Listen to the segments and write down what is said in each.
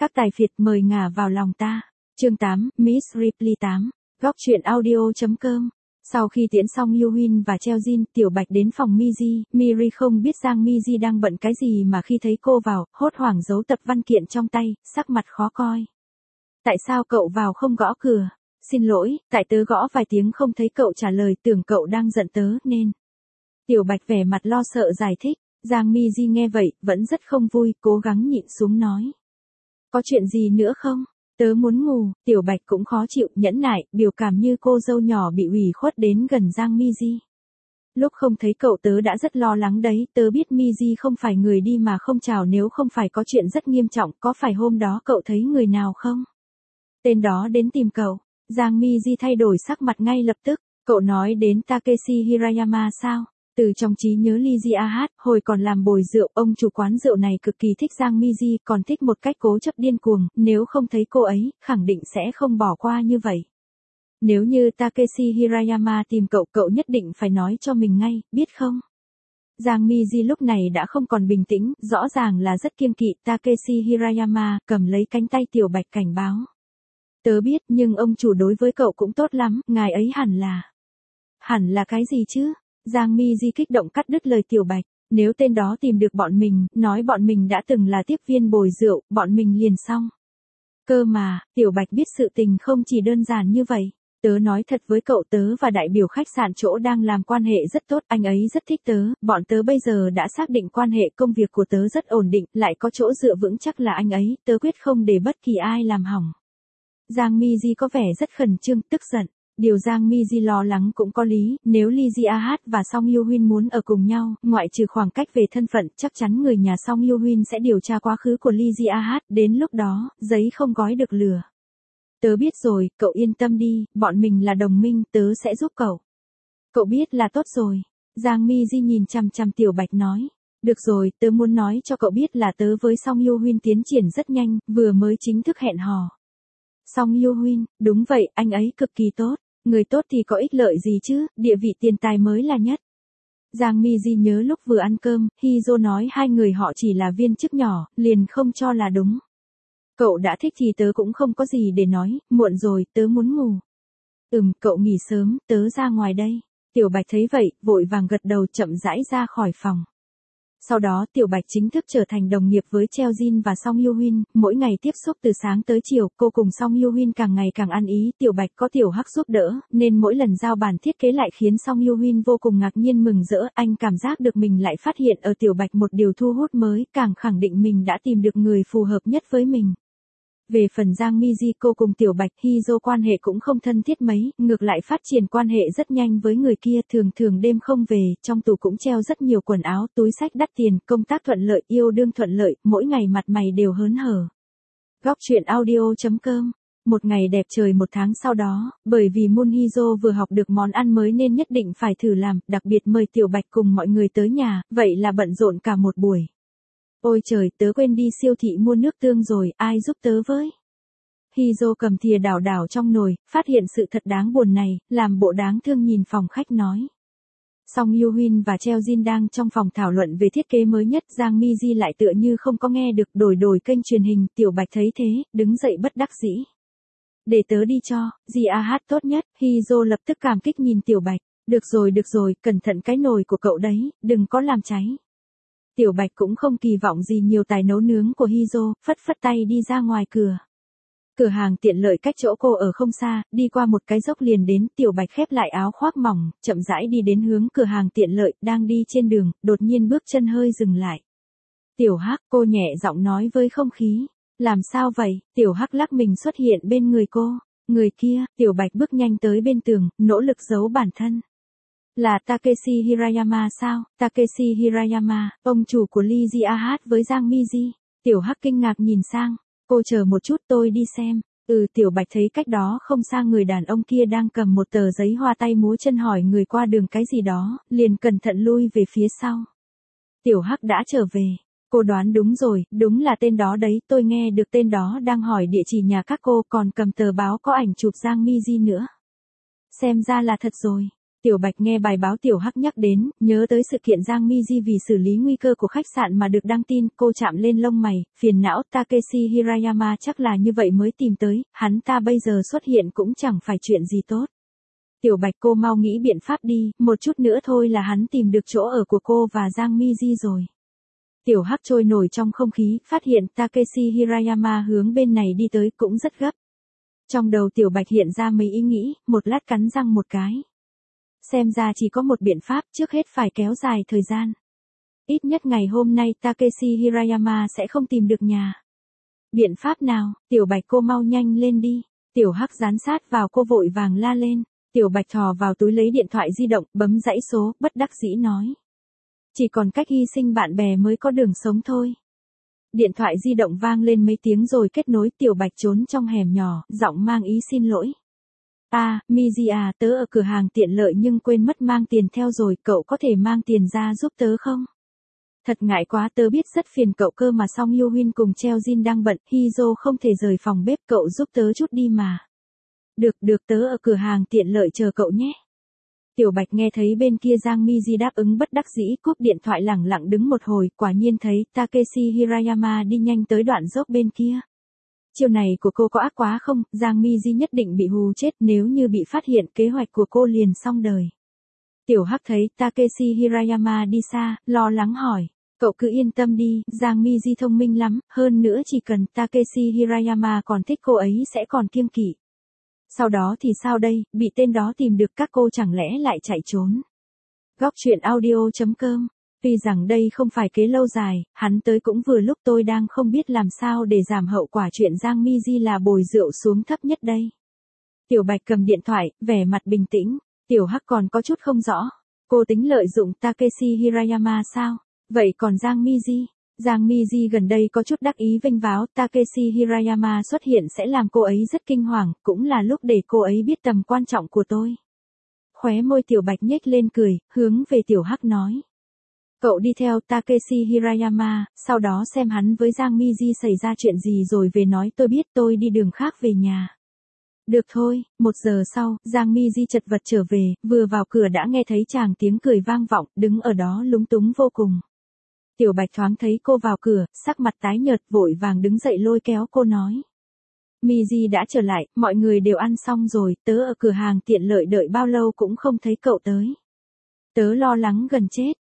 Các tài phiệt mời ngả vào lòng ta. Chương 8, Miss Ripley 8. Góc truyện audio.com. Sau khi tiễn xong Yuhin và Cheojin, Tiểu Bạch đến phòng Miji. Miri không biết Giang Miji đang bận cái gì mà khi thấy cô vào, hốt hoảng giấu tập văn kiện trong tay, sắc mặt khó coi. Tại sao cậu vào không gõ cửa? Xin lỗi, tại tớ gõ vài tiếng không thấy cậu trả lời, tưởng cậu đang giận tớ nên. Tiểu Bạch vẻ mặt lo sợ giải thích. Giang Miji nghe vậy, vẫn rất không vui, cố gắng nhịn xuống nói. Có chuyện gì nữa không? Tớ muốn ngủ. Tiểu Bạch cũng khó chịu, nhẫn nại, biểu cảm như cô dâu nhỏ bị ủy khuất đến gần Giang Miji. Lúc không thấy cậu tớ đã rất lo lắng đấy, tớ biết Miji không phải người đi mà không chào nếu không phải có chuyện rất nghiêm trọng, có phải hôm đó cậu thấy người nào không? Tên đó đến tìm cậu. Giang Miji thay đổi sắc mặt ngay lập tức. Cậu nói đến Takeshi Hirayama sao? Từ trong trí nhớ Lee Ji-ah, hồi còn làm bồi rượu, ông chủ quán rượu này cực kỳ thích Giang Miji, còn thích một cách cố chấp điên cuồng, nếu không thấy cô ấy, khẳng định sẽ không bỏ qua như vậy. Nếu như Takeshi Hirayama tìm cậu, cậu nhất định phải nói cho mình ngay, biết không? Giang Miji lúc này đã không còn bình tĩnh, rõ ràng là rất kiêng kỵ. Takeshi Hirayama cầm lấy cánh tay Tiểu Bạch cảnh báo. Tớ biết, nhưng ông chủ đối với cậu cũng tốt lắm, ngài ấy hẳn là... Hẳn là cái gì chứ? Giang Miji kích động cắt đứt lời Tiểu Bạch. Nếu tên đó tìm được bọn mình, nói bọn mình đã từng là tiếp viên bồi rượu, bọn mình liền xong. Cơ mà, Tiểu Bạch biết sự tình không chỉ đơn giản như vậy. Tớ nói thật với cậu, tớ và đại biểu khách sạn chỗ đang làm quan hệ rất tốt, anh ấy rất thích tớ, bọn tớ bây giờ đã xác định quan hệ công việc của tớ rất ổn định, lại có chỗ dựa vững chắc là anh ấy, tớ quyết không để bất kỳ ai làm hỏng. Giang Miji có vẻ rất khẩn trương, tức giận. Điều Giang Miji lo lắng cũng có lý, nếu Lee Ji-ah và Song Yuhin muốn ở cùng nhau, ngoại trừ khoảng cách về thân phận, chắc chắn người nhà Song Yuhin sẽ điều tra quá khứ của Lee Ji-ah, đến lúc đó, giấy không gói được lửa. Tớ biết rồi, cậu yên tâm đi, bọn mình là đồng minh, tớ sẽ giúp cậu. Cậu biết là tốt rồi. Giang Miji nhìn chằm chằm Tiểu Bạch nói. Được rồi, tớ muốn nói cho cậu biết là tớ với Song Yuhin tiến triển rất nhanh, vừa mới chính thức hẹn hò. Song Yuhin, đúng vậy, anh ấy cực kỳ tốt. Người tốt thì có ích lợi gì chứ, địa vị tiền tài mới là nhất. Giang Miji nhớ lúc vừa ăn cơm, Hizo nói hai người họ chỉ là viên chức nhỏ, liền không cho là đúng. Cậu đã thích thì tớ cũng không có gì để nói, muộn rồi, tớ muốn ngủ. Cậu nghỉ sớm, tớ ra ngoài đây. Tiểu Bạch thấy vậy, vội vàng gật đầu chậm rãi ra khỏi phòng. Sau đó Tiểu Bạch chính thức trở thành đồng nghiệp với Cheojin và Song Yuhin, mỗi ngày tiếp xúc từ sáng tới chiều, cô cùng Song Yuhin càng ngày càng ăn ý, Tiểu Bạch có Tiểu Hắc giúp đỡ, nên mỗi lần giao bản thiết kế lại khiến Song Yuhin vô cùng ngạc nhiên mừng rỡ, anh cảm giác được mình lại phát hiện ở Tiểu Bạch một điều thu hút mới, càng khẳng định mình đã tìm được người phù hợp nhất với mình. Về phần Giang Miji, cô cùng Tiểu Bạch Hizo quan hệ cũng không thân thiết mấy, ngược lại phát triển quan hệ rất nhanh với người kia, thường thường đêm không về, trong tủ cũng treo rất nhiều quần áo, túi xách đắt tiền, công tác thuận lợi, yêu đương thuận lợi, mỗi ngày mặt mày đều hớn hở. Góc truyện audio.com. Một ngày đẹp trời một tháng sau đó, bởi vì Moon Hizo vừa học được món ăn mới nên nhất định phải thử làm, đặc biệt mời Tiểu Bạch cùng mọi người tới nhà, vậy là bận rộn cả một buổi. Ôi trời, tớ quên đi siêu thị mua nước tương rồi, ai giúp tớ với? Hizo cầm thìa đảo đảo trong nồi, phát hiện sự thật đáng buồn này, làm bộ đáng thương nhìn phòng khách nói. Song Yuhin và Cheojin đang trong phòng thảo luận về thiết kế mới nhất, Giang Miji lại tựa như không có nghe được, đổi kênh truyền hình, Tiểu Bạch thấy thế, đứng dậy bất đắc dĩ. Để tớ đi cho, Ji-ah tốt nhất, Hizo lập tức cảm kích nhìn Tiểu Bạch, được rồi, cẩn thận cái nồi của cậu đấy, đừng có làm cháy. Tiểu Bạch cũng không kỳ vọng gì nhiều tài nấu nướng của Hizo, phất tay đi ra ngoài cửa. Cửa hàng tiện lợi cách chỗ cô ở không xa, đi qua một cái dốc liền đến, Tiểu Bạch khép lại áo khoác mỏng, chậm rãi đi đến hướng cửa hàng tiện lợi, đang đi trên đường, đột nhiên bước chân hơi dừng lại. Tiểu Hắc, cô nhẹ giọng nói với không khí. Làm sao vậy? Tiểu Hắc lắc mình xuất hiện bên người cô. Người kia, Tiểu Bạch bước nhanh tới bên tường, nỗ lực giấu bản thân. Là Takeshi Hirayama sao? Takeshi Hirayama, ông chủ của Lee Ji-ah với Giang Miji. Tiểu Hắc kinh ngạc nhìn sang. Cô chờ một chút, tôi đi xem. Tiểu Bạch thấy cách đó không xa người đàn ông kia đang cầm một tờ giấy hoa tay múa chân hỏi người qua đường cái gì đó, liền cẩn thận lui về phía sau. Tiểu Hắc đã trở về. Cô đoán đúng rồi, đúng là tên đó đấy, tôi nghe được tên đó đang hỏi địa chỉ nhà các cô, còn cầm tờ báo có ảnh chụp Giang Miji nữa. Xem ra là thật rồi. Tiểu Bạch nghe bài báo Tiểu Hắc nhắc đến, nhớ tới sự kiện Giang Miji vì xử lý nguy cơ của khách sạn mà được đăng tin, cô chạm lên lông mày, phiền não, Takeshi Hirayama chắc là như vậy mới tìm tới, hắn ta bây giờ xuất hiện cũng chẳng phải chuyện gì tốt. Tiểu Bạch cô mau nghĩ biện pháp đi, một chút nữa thôi là hắn tìm được chỗ ở của cô và Giang Miji rồi. Tiểu Hắc trôi nổi trong không khí, phát hiện Takeshi Hirayama hướng bên này đi tới cũng rất gấp. Trong đầu Tiểu Bạch hiện ra mấy ý nghĩ, một lát cắn răng một cái. Xem ra chỉ có một biện pháp, trước hết phải kéo dài thời gian. Ít nhất ngày hôm nay Takeshi Hirayama sẽ không tìm được nhà. Biện pháp nào? Tiểu Bạch cô mau nhanh lên đi. Tiểu Hắc dán sát vào cô vội vàng la lên. Tiểu Bạch thò vào túi lấy điện thoại di động, bấm dãy số, bất đắc dĩ nói. Chỉ còn cách hy sinh bạn bè mới có đường sống thôi. Điện thoại di động vang lên mấy tiếng rồi kết nối. Tiểu Bạch trốn trong hẻm nhỏ, giọng mang ý xin lỗi. Miji à, tớ ở cửa hàng tiện lợi nhưng quên mất mang tiền theo rồi, cậu có thể mang tiền ra giúp tớ không? Thật ngại quá, tớ biết rất phiền cậu cơ mà Song Yoo Huyên cùng Cheo Jin đang bận, Hizo không thể rời phòng bếp, cậu giúp tớ chút đi mà. Được tớ ở cửa hàng tiện lợi chờ cậu nhé. Tiểu Bạch nghe thấy bên kia Giang Miji đáp ứng bất đắc dĩ, cúp điện thoại lẳng lặng đứng một hồi, quả nhiên thấy Takeshi Hirayama đi nhanh tới đoạn dốc bên kia. Chiêu này của cô có ác quá không? Giang Miji nhất định bị hù chết, nếu như bị phát hiện kế hoạch của cô liền xong đời. Tiểu Hắc thấy Takeshi Hirayama đi xa, lo lắng hỏi. Cậu cứ yên tâm đi, Giang Miji thông minh lắm, hơn nữa chỉ cần Takeshi Hirayama còn thích cô ấy sẽ còn kiêng kỵ. Sau đó thì sao đây, bị tên đó tìm được các cô chẳng lẽ lại chạy trốn. Góc truyện audio.com. Tuy rằng đây không phải kế lâu dài, hắn tới cũng vừa lúc tôi đang không biết làm sao để giảm hậu quả chuyện Giang Miji là bồi rượu xuống thấp nhất đây. Tiểu Bạch cầm điện thoại, vẻ mặt bình tĩnh, Tiểu Hắc còn có chút không rõ. Cô tính lợi dụng Takeshi Hirayama sao? Vậy còn Giang Miji? Giang Miji gần đây có chút đắc ý vênh váo, Takeshi Hirayama xuất hiện sẽ làm cô ấy rất kinh hoàng, cũng là lúc để cô ấy biết tầm quan trọng của tôi. Khóe môi Tiểu Bạch nhếch lên cười, hướng về Tiểu Hắc nói. Cậu đi theo Takeshi Hirayama, sau đó xem hắn với Giang Miji xảy ra chuyện gì rồi về nói tôi biết, tôi đi đường khác về nhà. Được thôi, 1 giờ sau, Giang Miji chật vật trở về, vừa vào cửa đã nghe thấy chàng tiếng cười vang vọng, đứng ở đó lúng túng vô cùng. Tiểu Bạch thoáng thấy cô vào cửa, sắc mặt tái nhợt, vội vàng đứng dậy lôi kéo cô nói. Miji đã trở lại, mọi người đều ăn xong rồi, tớ ở cửa hàng tiện lợi đợi bao lâu cũng không thấy cậu tới. Tớ lo lắng gần chết.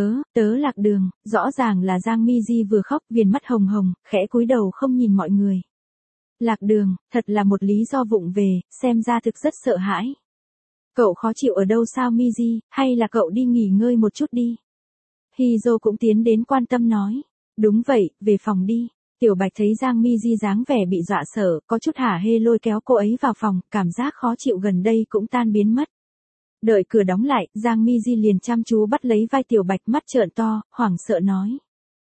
Tớ lạc đường, rõ ràng là Giang Miji vừa khóc, viền mắt hồng hồng, khẽ cúi đầu không nhìn mọi người. Lạc đường, thật là một lý do vụng về, xem ra thực rất sợ hãi. Cậu khó chịu ở đâu sao Miji, hay là cậu đi nghỉ ngơi một chút đi. Hizo cũng tiến đến quan tâm nói. Đúng vậy, về phòng đi. Tiểu Bạch thấy Giang Miji dáng vẻ bị dọa sợ, có chút hả hê lôi kéo cô ấy vào phòng, cảm giác khó chịu gần đây cũng tan biến mất. Đợi cửa đóng lại, Giang Miji liền chăm chú bắt lấy vai Tiểu Bạch, mắt trợn to, hoảng sợ nói.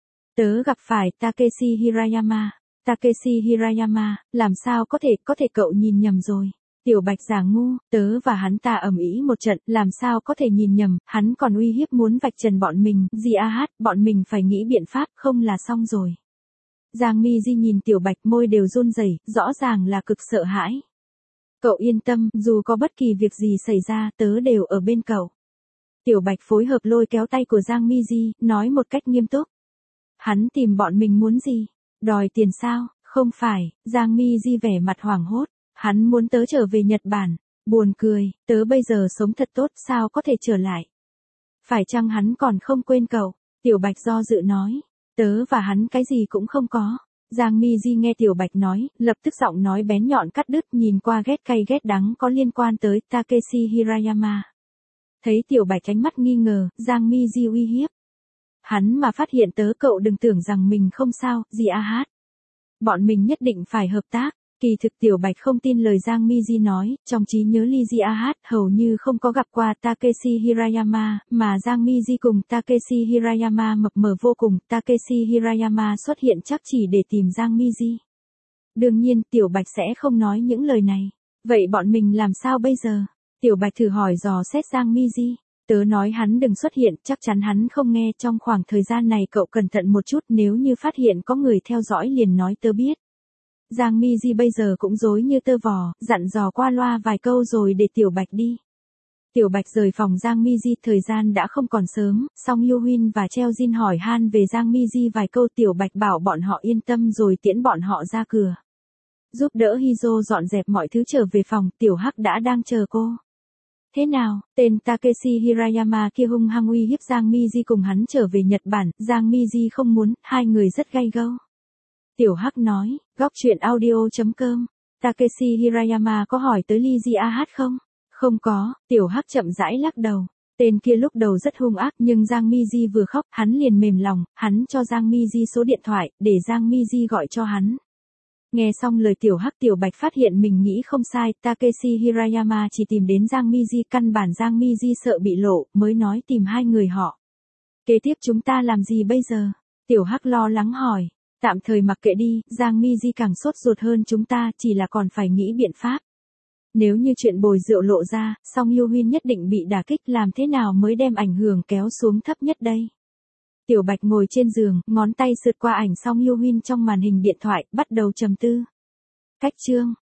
Tớ gặp phải Takeshi Hirayama. Takeshi Hirayama, làm sao có thể cậu nhìn nhầm rồi. Tiểu Bạch giả ngu, tớ và hắn ta ầm ĩ một trận, làm sao có thể nhìn nhầm, hắn còn uy hiếp muốn vạch trần bọn mình, bọn mình phải nghĩ biện pháp, không là xong rồi. Giang Miji nhìn Tiểu Bạch, môi đều run rẩy, rõ ràng là cực sợ hãi. Cậu yên tâm, dù có bất kỳ việc gì xảy ra, tớ đều ở bên cậu. Tiểu Bạch phối hợp lôi kéo tay của Giang Miji, nói một cách nghiêm túc. Hắn tìm bọn mình muốn gì? Đòi tiền sao? Không phải, Giang Miji vẻ mặt hoảng hốt. Hắn muốn tớ trở về Nhật Bản. Buồn cười, tớ bây giờ sống thật tốt, sao có thể trở lại? Phải chăng hắn còn không quên cậu? Tiểu Bạch do dự nói. Tớ và hắn cái gì cũng không có. Giang Miji nghe Tiểu Bạch nói, lập tức giọng nói bén nhọn cắt đứt, nhìn qua ghét cay ghét đắng có liên quan tới Takeshi Hirayama. Thấy Tiểu Bạch ánh mắt nghi ngờ, Giang Miji uy hiếp. Hắn mà phát hiện tớ cậu đừng tưởng rằng mình không sao, bọn mình nhất định phải hợp tác. Kỳ thực Tiểu Bạch không tin lời Giang Miji nói, trong trí nhớ Lee hầu như không có gặp qua Takeshi Hirayama, mà Giang Miji cùng Takeshi Hirayama mập mờ vô cùng, Takeshi Hirayama xuất hiện chắc chỉ để tìm Giang Miji. Đương nhiên, Tiểu Bạch sẽ không nói những lời này. Vậy bọn mình làm sao bây giờ? Tiểu Bạch thử hỏi dò xét Giang Miji. Tớ nói hắn đừng xuất hiện, chắc chắn hắn không nghe, trong khoảng thời gian này cậu cẩn thận một chút, nếu như phát hiện có người theo dõi liền nói tớ biết. Giang Miji bây giờ cũng rối như tơ vò, dặn dò qua loa vài câu rồi để Tiểu Bạch đi. Tiểu Bạch rời phòng Giang Mi-ji, thời gian đã không còn sớm, Song Yoo-Huyên và Cheo Jin hỏi han về Giang Mi-ji vài câu, Tiểu Bạch bảo bọn họ yên tâm rồi tiễn bọn họ ra cửa. Giúp đỡ Hizo dọn dẹp mọi thứ trở về phòng, Tiểu Hắc đã đang chờ cô. Thế nào, tên Takeshi Hirayama kia hung hăng uy hiếp Giang Mi-ji cùng hắn trở về Nhật Bản, Giang Mi-ji không muốn, hai người rất gay gâu. Tiểu Hắc nói, góc truyện audio.com, Takeshi Hirayama có hỏi tới Lee Ji Ah không? Không có, Tiểu Hắc chậm rãi lắc đầu. Tên kia lúc đầu rất hung ác nhưng Giang Mi-ji vừa khóc, hắn liền mềm lòng, hắn cho Giang Mi-ji số điện thoại, để Giang Mi-ji gọi cho hắn. Nghe xong lời Tiểu Hắc, Tiểu Bạch phát hiện mình nghĩ không sai, Takeshi Hirayama chỉ tìm đến Giang Mi-ji, căn bản Giang Mi-ji sợ bị lộ, mới nói tìm hai người họ. Kế tiếp chúng ta làm gì bây giờ? Tiểu Hắc lo lắng hỏi. Tạm thời mặc kệ đi, Giang Mi-ji càng sốt ruột hơn chúng ta, chỉ là còn phải nghĩ biện pháp. Nếu như chuyện bồi rượu lộ ra, Song Yoo-Huyên nhất định bị đả kích, làm thế nào mới đem ảnh hưởng kéo xuống thấp nhất đây? Tiểu Bạch ngồi trên giường, ngón tay sượt qua ảnh Song Yoo-Huyên trong màn hình điện thoại, bắt đầu trầm tư. Cách chương